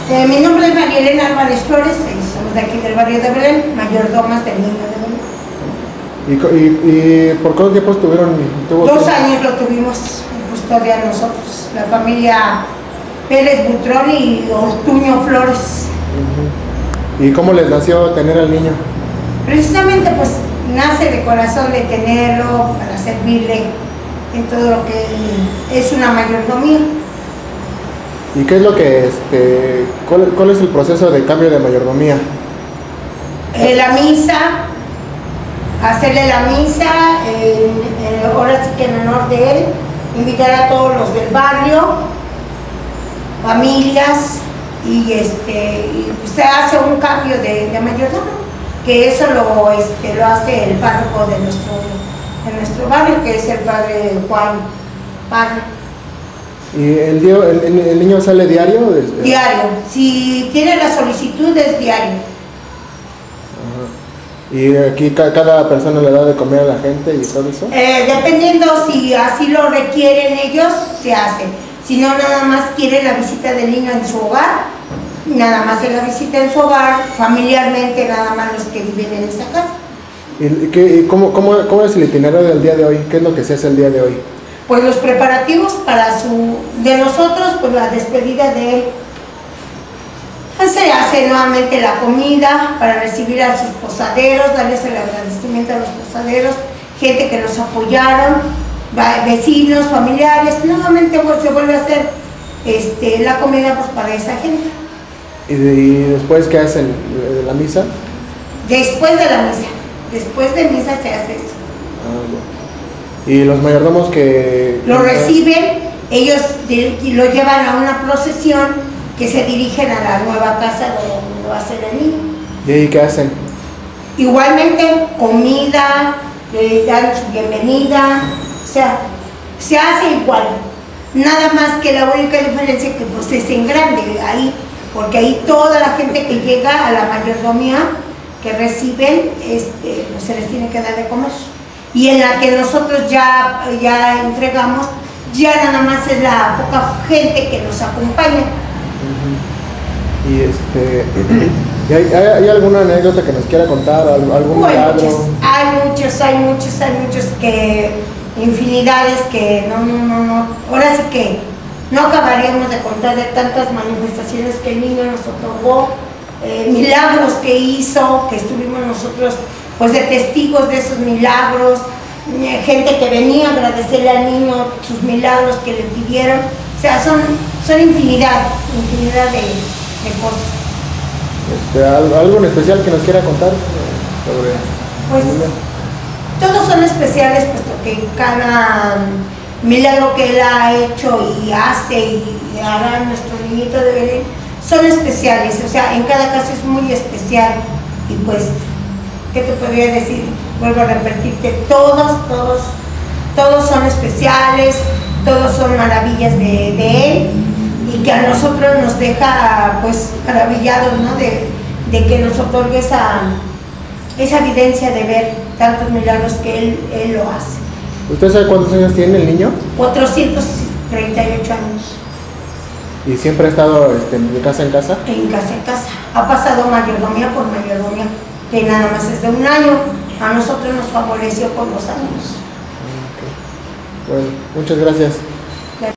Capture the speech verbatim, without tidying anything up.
Eh, mi nombre es María Elena Álvarez Flores, eh, somos de aquí del barrio de Belén, mayordomas del niño de ¿Y, Belén. y, y por cuánto tiempo estuvieron? Tuvo Dos tiempo? años lo tuvimos en custodia nosotros, la familia Pérez Butrón y Ortuño Flores. Uh-huh. ¿Y cómo les nació tener al niño? Precisamente pues nace de corazón de tenerlo para servirle en todo lo que es una mayordomía. ¿Y qué es lo que, este, cuál, cuál es el proceso de cambio de mayordomía? Eh, la misa, hacerle la misa, eh, eh, ahora sí que en honor de él, invitar a todos los del barrio, familias, y este y pues se hace un cambio de, de mayordomo, que eso lo, este, lo hace el párroco de nuestro, de nuestro barrio, que es el padre Juan Parra. ¿Y el, día, el, el niño sale diario? Diario, si tiene la solicitud es diario. Ajá. ¿Y aquí ca cada persona le da de comer a la gente y todo eso? Eh, dependiendo si así lo requieren ellos, se hace. Si no, nada más quiere la visita del niño en su hogar, nada más de la visita en su hogar, familiarmente nada más los que viven en esa casa. ¿Y, qué, y cómo, cómo, cómo es el itinerario del día de hoy? ¿Qué es lo que se hace el día de hoy? Pues los preparativos para su, de nosotros, pues la despedida de él. Se hace nuevamente la comida para recibir a sus posaderos, darles el agradecimiento a los posaderos, gente que nos apoyaron, vecinos, familiares. Nuevamente pues, se vuelve a hacer este, la comida pues, para esa gente. ¿Y, de, y después qué hacen? ¿De la misa? Después de la misa. Después de misa se hace eso. Ah, bueno. ¿Y los mayordomos que...? Lo reciben, ellos lo llevan a una procesión que se dirigen a la nueva casa donde va a ser el niño. ¿Y ahí qué hacen? Igualmente, comida, le dan su bienvenida, o sea, se hace igual. Nada más que la única diferencia que pues es en grande ahí, porque ahí toda la gente que llega a la mayordomía que reciben, este, pues se les tiene que dar de comer. Y en la que nosotros ya, ya entregamos, ya nada más es la poca gente que nos acompaña. Uh-huh. Y este, ¿y hay, hay, ¿hay alguna anécdota que nos quiera contar? ¿Algún Bueno, milagro? muchos, hay muchos, hay muchos, hay muchos que, infinidades que no, no, no, no, ahora sí que no acabaríamos de contar de tantas manifestaciones que el niño nos otorgó, eh, milagros que hizo, que estuvimos nosotros pues de testigos de esos milagros, gente que venía a agradecerle al niño sus milagros que le pidieron, o sea, son, son infinidad, infinidad de, de cosas. Este, ¿Algo en especial que nos quiera contar sobre Pues todos son especiales, puesto que cada milagro que él ha hecho y hace y hará nuestro niñito de Belén son especiales, o sea, en cada caso es muy especial y pues ¿qué te podría decir? Vuelvo a repetirte, todos, todos, todos son especiales, todos son maravillas de, de él y que a nosotros nos deja pues maravillados, ¿no? De, de que nos otorgue esa, esa evidencia de ver tantos milagros que él, él lo hace. ¿Usted sabe cuántos años tiene el niño? cuatrocientos treinta y ocho años. ¿Y siempre ha estado este, de casa en casa? En casa en casa. Ha pasado mayordomía por mayordomía, que nada más es de un año, a nosotros nos favoreció por dos años. Okay. Bueno, muchas gracias.